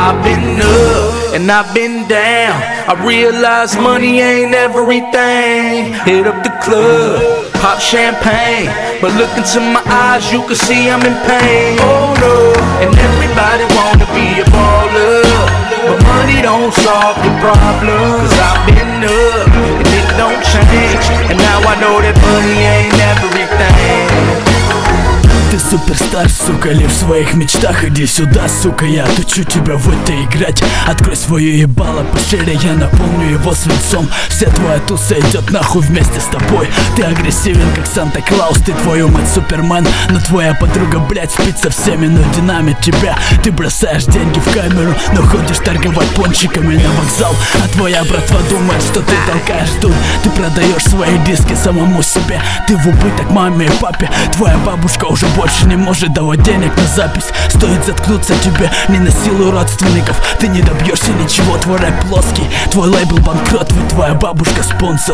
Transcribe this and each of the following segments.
I've been up and I've been down. I realize money ain't everything. Hit up the club, pop champagne, but look into my eyes, you can see I'm in pain. Oh no, and everybody wanna be a baller, but money don't solve the problem. Cause I've been up and it don't change, and now I know that money ain't everything. Ты суперстар, сука, лишь в своих мечтах. Иди сюда, сука, я отучу тебя в это играть. Открой свое ебало пошире, я наполню его свинцом. Вся твоя туса идет нахуй вместе с тобой. Ты агрессивен, как Санта-Клаус, ты твою мать Супермен. Но твоя подруга, блядь, спит со всеми, но динамит тебя. Ты бросаешь деньги в камеру, но ходишь торговать пончиками на вокзал. А твоя братва думает, что ты толкаешь тут. Ты продаешь свои диски самому себе. Ты в убыток маме и папе. Твоя бабушка уже больше не может давать денег на запись. Стоит заткнуться тебе, не насилуй родственников. Ты не добьешься ничего, твой рэп плоский. Твой лейбл банкрот, ведь твоя бабушка спонсор.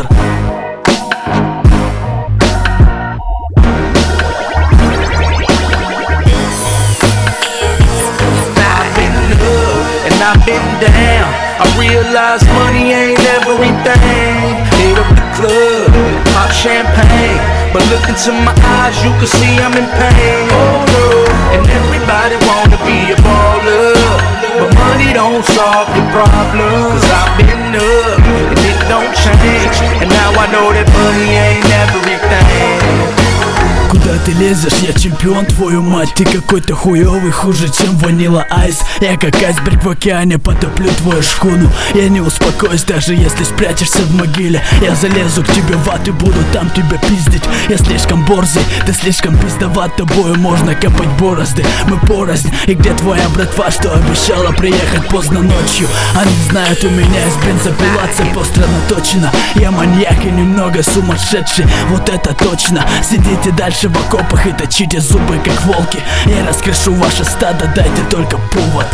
I've been down, I realize money ain't everything. Hit up the club, pop champagne, but look into my eyes, you can see I'm in pain. Oh no, and everybody wanna be a baller, but money don't solve the problem. Cause I've been up, and it don't change, and now I know that money ain't everything. Куда ты лезешь? Я чемпион, твою мать. Ты какой-то хуёвый, хуже, чем ванила айс. Я как айсберг в океане, потоплю твою шхуну. Я не успокоюсь, даже если спрячешься в могиле. Я залезу к тебе в ад и буду там тебя пиздить. Я слишком борзый, ты слишком пиздоват. Тобою можно копать борозды, мы порознь. И где твоя братва, что обещала приехать поздно ночью? Они знают, у меня есть бензопила, цепь остро наточена. Я маньяк и немного сумасшедший, вот это точно. Сидите дальше в окопах и точите зубы, как волки. Я раскрошу ваше стадо, дайте только повод.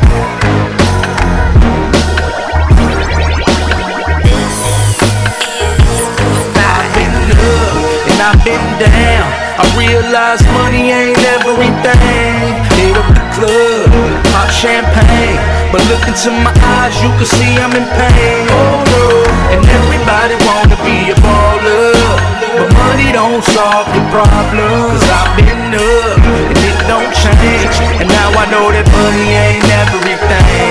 I've been down, I realize money ain't everything. Hit up the club, pop champagne, but look into my eyes, you can see I'm in pain. Oh no, and everybody wanna be a baller, but money don't solve the problem. Cause I've been up, and it don't change, and now I know that money ain't everything.